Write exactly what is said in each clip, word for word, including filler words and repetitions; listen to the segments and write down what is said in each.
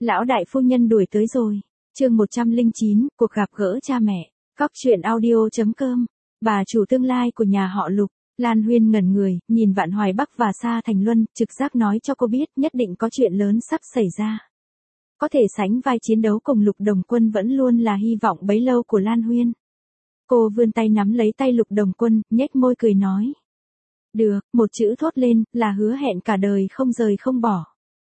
Lão đại phu nhân đuổi tới rồi. Chương một trăm lẻ chín, cuộc gặp gỡ cha mẹ. Cóc truyện audio.com. Bà chủ tương lai của nhà họ Lục. Lan Huyên ngẩn người, nhìn Vạn Hoài Bắc và Sa Thành Luân, trực giác nói cho cô biết nhất định có chuyện lớn sắp xảy ra. Có thể sánh vai chiến đấu cùng Lục Đồng Quân vẫn luôn là hy vọng bấy lâu của Lan Huyên. Cô vươn tay nắm lấy tay Lục Đồng Quân, nhếch môi cười nói. Được, một chữ thốt lên, là hứa hẹn cả đời không rời không bỏ.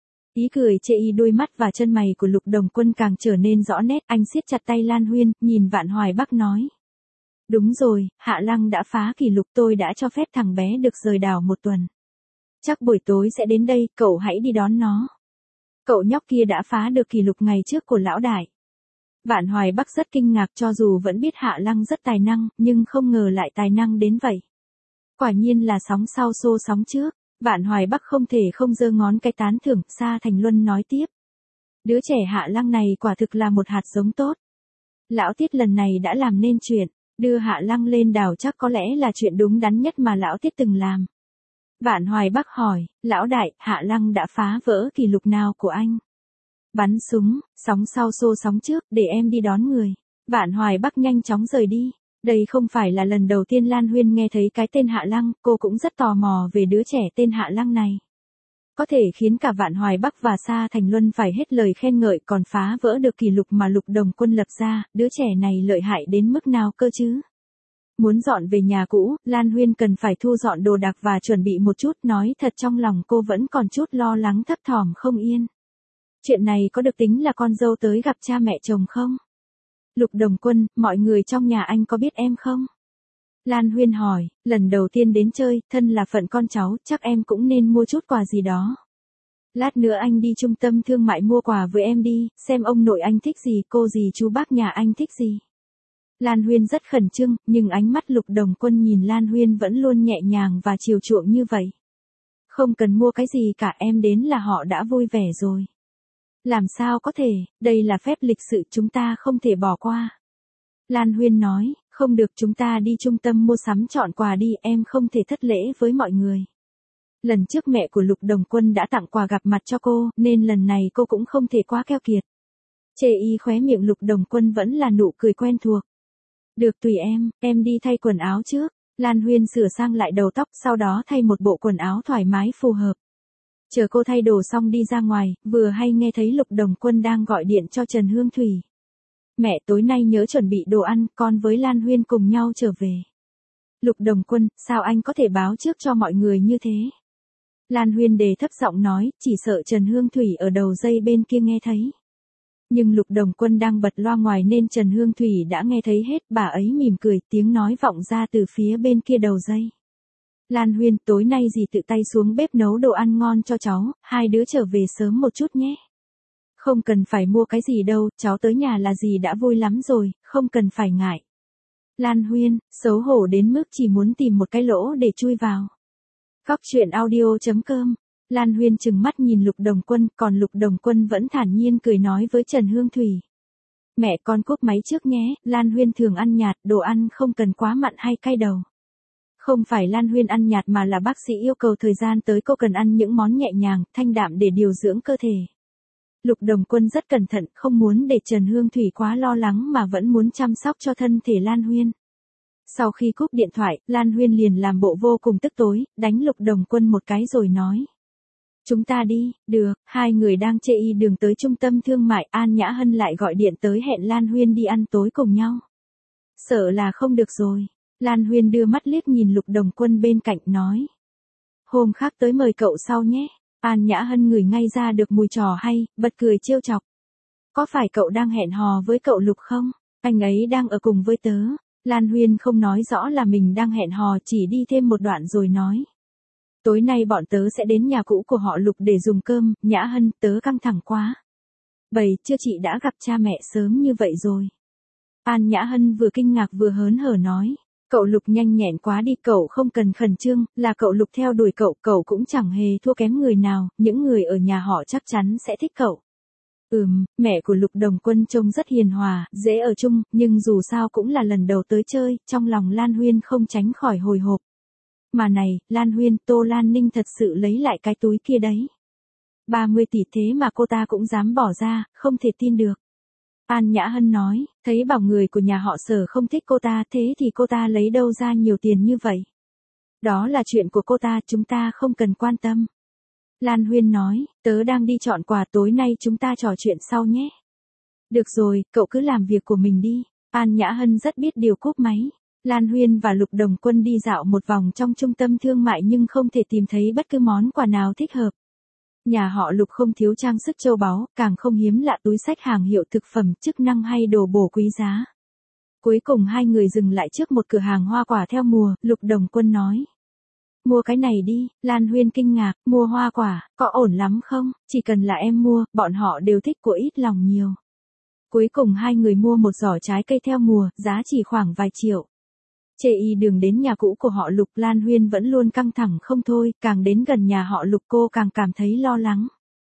Ý cười chê y đôi mắt và chân mày của Lục Đồng Quân càng trở nên rõ nét, anh siết chặt tay Lan Huyên, nhìn Vạn Hoài Bắc nói. Đúng rồi, Hạ Lăng đã phá kỷ lục, tôi đã cho phép thằng bé được rời đảo một tuần. Chắc buổi tối sẽ đến đây, cậu hãy đi đón nó. Cậu nhóc kia đã phá được kỷ lục ngày trước của lão đại. Vạn Hoài Bắc rất kinh ngạc, cho dù vẫn biết Hạ Lăng rất tài năng, nhưng không ngờ lại tài năng đến vậy. Quả nhiên là sóng sau xô sóng trước. Vạn Hoài Bắc không thể không giơ ngón cái tán thưởng. Sa Thành Luân nói tiếp. Đứa trẻ Hạ Lăng này quả thực là một hạt giống tốt. Lão Tiết lần này đã làm nên chuyện, đưa Hạ Lăng lên đảo chắc có lẽ là chuyện đúng đắn nhất mà Lão Tiết từng làm. Vạn Hoài Bắc hỏi, Lão đại, Hạ Lăng đã phá vỡ kỷ lục nào của anh? Bắn súng, sóng sau xô sóng trước, để em đi đón người. Vạn Hoài Bắc nhanh chóng rời đi. Đây không phải là lần đầu tiên Lan Huyên nghe thấy cái tên Hạ Lăng, cô cũng rất tò mò về đứa trẻ tên Hạ Lăng này. Có thể khiến cả Vạn Hoài Bắc và Sa Thành Luân phải hết lời khen ngợi, còn phá vỡ được kỷ lục mà Lục Đồng Quân lập ra, đứa trẻ này lợi hại đến mức nào cơ chứ? Muốn dọn về nhà cũ, Lan Huyên cần phải thu dọn đồ đạc và chuẩn bị một chút, nói thật trong lòng cô vẫn còn chút lo lắng thấp thỏm không yên. Chuyện này có được tính là con dâu tới gặp cha mẹ chồng không? Lục Đồng Quân, mọi người trong nhà anh có biết em không? Lan Huyên hỏi, lần đầu tiên đến chơi, thân là phận con cháu, chắc em cũng nên mua chút quà gì đó. Lát nữa anh đi trung tâm thương mại mua quà với em đi, xem ông nội anh thích gì, cô gì chú bác nhà anh thích gì. Lan Huyên rất khẩn trương, nhưng ánh mắt Lục Đồng Quân nhìn Lan Huyên vẫn luôn nhẹ nhàng và chiều chuộng như vậy. Không cần mua cái gì cả, em đến là họ đã vui vẻ rồi. Làm sao có thể, đây là phép lịch sự chúng ta không thể bỏ qua. Lan Huyên nói, không được, chúng ta đi trung tâm mua sắm chọn quà đi, em không thể thất lễ với mọi người. Lần trước mẹ của Lục Đồng Quân đã tặng quà gặp mặt cho cô, nên lần này cô cũng không thể quá keo kiệt. Chê y khóe miệng Lục Đồng Quân vẫn là nụ cười quen thuộc. Được, tùy em, em đi thay quần áo trước. Lan Huyên sửa sang lại đầu tóc, sau đó thay một bộ quần áo thoải mái phù hợp. Chờ cô thay đồ xong đi ra ngoài, vừa hay nghe thấy Lục Đồng Quân đang gọi điện cho Trần Hương Thủy. Mẹ tối nay nhớ chuẩn bị đồ ăn, con với Lan Huyên cùng nhau trở về. Lục Đồng Quân, sao anh có thể báo trước cho mọi người như thế? Lan Huyên đề thấp giọng nói, chỉ sợ Trần Hương Thủy ở đầu dây bên kia nghe thấy. Nhưng Lục Đồng Quân đang bật loa ngoài nên Trần Hương Thủy đã nghe thấy hết, bà ấy mỉm cười, tiếng nói vọng ra từ phía bên kia đầu dây. Lan Huyên, tối nay dì tự tay xuống bếp nấu đồ ăn ngon cho cháu, hai đứa trở về sớm một chút nhé. Không cần phải mua cái gì đâu, cháu tới nhà là dì đã vui lắm rồi, không cần phải ngại. Lan Huyên, xấu hổ đến mức chỉ muốn tìm một cái lỗ để chui vào. Cóc truyện audio.com. Lan Huyên trừng mắt nhìn Lục Đồng Quân, còn Lục Đồng Quân vẫn thản nhiên cười nói với Trần Hương Thủy. Mẹ con cúp máy trước nhé, Lan Huyên thường ăn nhạt, đồ ăn không cần quá mặn hay cay đầu. Không phải Lan Huyên ăn nhạt mà là bác sĩ yêu cầu thời gian tới cô cần ăn những món nhẹ nhàng, thanh đạm để điều dưỡng cơ thể. Lục Đồng Quân rất cẩn thận, không muốn để Trần Hương Thủy quá lo lắng mà vẫn muốn chăm sóc cho thân thể Lan Huyên. Sau khi cúp điện thoại, Lan Huyên liền làm bộ vô cùng tức tối, đánh Lục Đồng Quân một cái rồi nói. Chúng ta đi, được, hai người đang chê y đường tới trung tâm thương mại, An Nhã Hân lại gọi điện tới hẹn Lan Huyên đi ăn tối cùng nhau. Sợ là không được rồi. Lan Huyên đưa mắt liếc nhìn Lục Đồng Quân bên cạnh nói. Hôm khác tới mời cậu sau nhé. An Nhã Hân ngửi ngay ra được mùi trò hay, bật cười trêu chọc. Có phải cậu đang hẹn hò với cậu Lục không? Anh ấy đang ở cùng với tớ. Lan Huyên không nói rõ là mình đang hẹn hò, chỉ đi thêm một đoạn rồi nói. Tối nay bọn tớ sẽ đến nhà cũ của họ Lục để dùng cơm, Nhã Hân, tớ căng thẳng quá. Bầy, chưa chị đã gặp cha mẹ sớm như vậy rồi. An Nhã Hân vừa kinh ngạc vừa hớn hở nói. Cậu Lục nhanh nhẹn quá đi, cậu không cần khẩn trương, là cậu Lục theo đuổi cậu, cậu cũng chẳng hề thua kém người nào, những người ở nhà họ chắc chắn sẽ thích cậu. Ừm, mẹ của Lục Đồng Quân trông rất hiền hòa, dễ ở chung, nhưng dù sao cũng là lần đầu tới chơi, trong lòng Lan Huyên không tránh khỏi hồi hộp. Mà này, Lan Huyên, Tô Lan Ninh thật sự lấy lại cái túi kia đấy. ba mươi tỷ thế mà cô ta cũng dám bỏ ra, không thể tin được. An Nhã Hân nói, thấy bảo người của nhà họ Sở không thích cô ta, thế thì cô ta lấy đâu ra nhiều tiền như vậy? Đó là chuyện của cô ta, chúng ta không cần quan tâm. Lan Huyên nói, tớ đang đi chọn quà, tối nay chúng ta trò chuyện sau nhé. Được rồi, cậu cứ làm việc của mình đi. An Nhã Hân rất biết điều cúp máy. Lan Huyên và Lục Đồng Quân đi dạo một vòng trong trung tâm thương mại nhưng không thể tìm thấy bất cứ món quà nào thích hợp. Nhà họ Lục không thiếu trang sức châu báu, càng không hiếm lạ túi xách hàng hiệu thực phẩm chức năng hay đồ bổ quý giá. Cuối cùng hai người dừng lại trước một cửa hàng hoa quả theo mùa, Lục Đồng Quân nói. Mua cái này đi. Lan Huyên kinh ngạc, mua hoa quả, có ổn lắm không? Chỉ cần là em mua, bọn họ đều thích, của ít lòng nhiều. Cuối cùng hai người mua một giỏ trái cây theo mùa, giá chỉ khoảng vài triệu. Chê y đường đến nhà cũ của họ Lục, Lan Huyên vẫn luôn căng thẳng không thôi, càng đến gần nhà họ Lục cô càng cảm thấy lo lắng.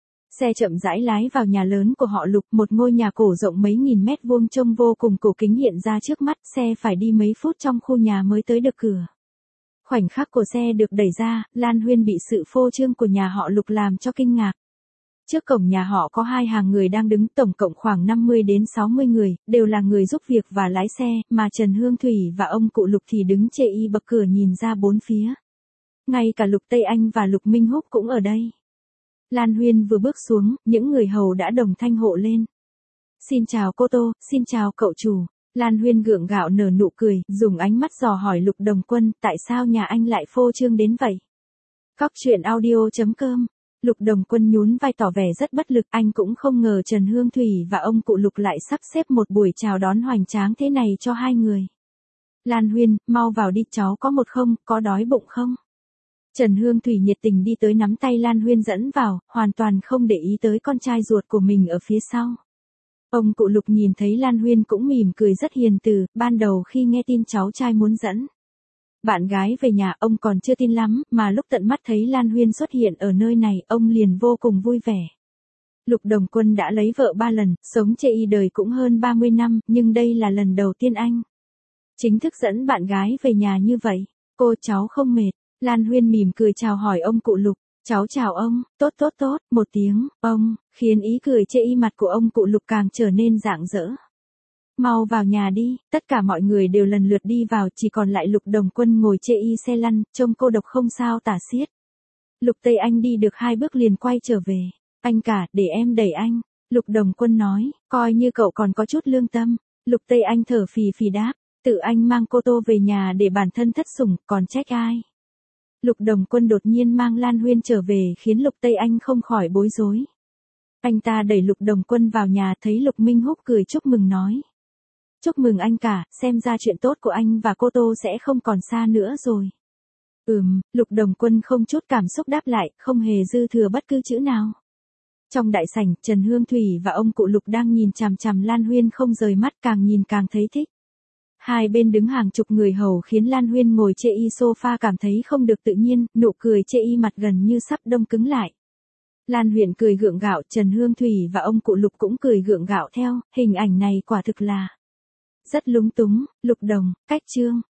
Xe chậm rãi lái vào nhà lớn của họ Lục, một ngôi nhà cổ rộng mấy nghìn mét vuông trông vô cùng cổ kính hiện ra trước mắt, xe phải đi mấy phút trong khu nhà mới tới được cửa. Khoảnh khắc của xe được đẩy ra, Lan Huyên bị sự phô trương của nhà họ Lục làm cho kinh ngạc. Trước cổng nhà họ có hai hàng người đang đứng, tổng cộng khoảng năm mươi đến sáu mươi người, đều là người giúp việc và lái xe, mà Trần Hương Thủy và ông cụ Lục thì đứng chê y bậc cửa nhìn ra bốn phía. Ngay cả Lục Tây Anh và Lục Minh Húc cũng ở đây. Lan Huyên vừa bước xuống, những người hầu đã đồng thanh hộ lên. Xin chào cô Tô, xin chào cậu chủ. Lan Huyên gượng gạo nở nụ cười, dùng ánh mắt dò hỏi Lục Đồng Quân, tại sao nhà anh lại phô trương đến vậy? Cóc truyện audio chấm com. Lục Đồng Quân nhún vai tỏ vẻ rất bất lực, anh cũng không ngờ Trần Hương Thủy và ông cụ Lục lại sắp xếp một buổi chào đón hoành tráng thế này cho hai người. Lan Huyên, mau vào đi, cháu có một không, có đói bụng không? Trần Hương Thủy nhiệt tình đi tới nắm tay Lan Huyên dẫn vào, hoàn toàn không để ý tới con trai ruột của mình ở phía sau. Ông cụ Lục nhìn thấy Lan Huyên cũng mỉm cười rất hiền từ, ban đầu khi nghe tin cháu trai muốn dẫn bạn gái về nhà ông còn chưa tin lắm, mà lúc tận mắt thấy Lan Huyên xuất hiện ở nơi này, ông liền vô cùng vui vẻ. Lục Đồng Quân đã lấy vợ ba lần, sống chê y đời cũng hơn ba mươi năm, nhưng đây là lần đầu tiên anh chính thức dẫn bạn gái về nhà như vậy. Cô, cháu không mệt? Lan Huyên mỉm cười chào hỏi ông cụ Lục. Cháu chào ông, tốt tốt tốt, một tiếng, ông, khiến ý cười chê y mặt của ông cụ Lục càng trở nên rạng rỡ. Mau vào nhà đi, tất cả mọi người đều lần lượt đi vào, chỉ còn lại Lục Đồng Quân ngồi chê y xe lăn, trông cô độc không sao tả xiết. Lục Tây Anh đi được hai bước liền quay trở về. Anh cả, để em đẩy anh. Lục Đồng Quân nói, coi như cậu còn có chút lương tâm. Lục Tây Anh thở phì phì đáp, tự anh mang cô Tô về nhà để bản thân thất sủng, còn trách ai? Lục Đồng Quân đột nhiên mang Lan Huyên trở về khiến Lục Tây Anh không khỏi bối rối. Anh ta đẩy Lục Đồng Quân vào nhà, thấy Lục Minh Húc cười chúc mừng nói. Chúc mừng anh cả, xem ra chuyện tốt của anh và cô Tô sẽ không còn xa nữa rồi. Ừm, Lục Đồng Quân không chút cảm xúc đáp lại, không hề dư thừa bất cứ chữ nào. Trong đại sảnh, Trần Hương Thủy và ông cụ Lục đang nhìn chằm chằm Lan Huyên không rời mắt, càng nhìn càng thấy thích. Hai bên đứng hàng chục người hầu khiến Lan Huyên ngồi chê y sofa cảm thấy không được tự nhiên, nụ cười chê y mặt gần như sắp đông cứng lại. Lan Huyên cười gượng gạo, Trần Hương Thủy và ông cụ Lục cũng cười gượng gạo theo, hình ảnh này quả thực là rất lúng túng. Lục Đồng, cách chương.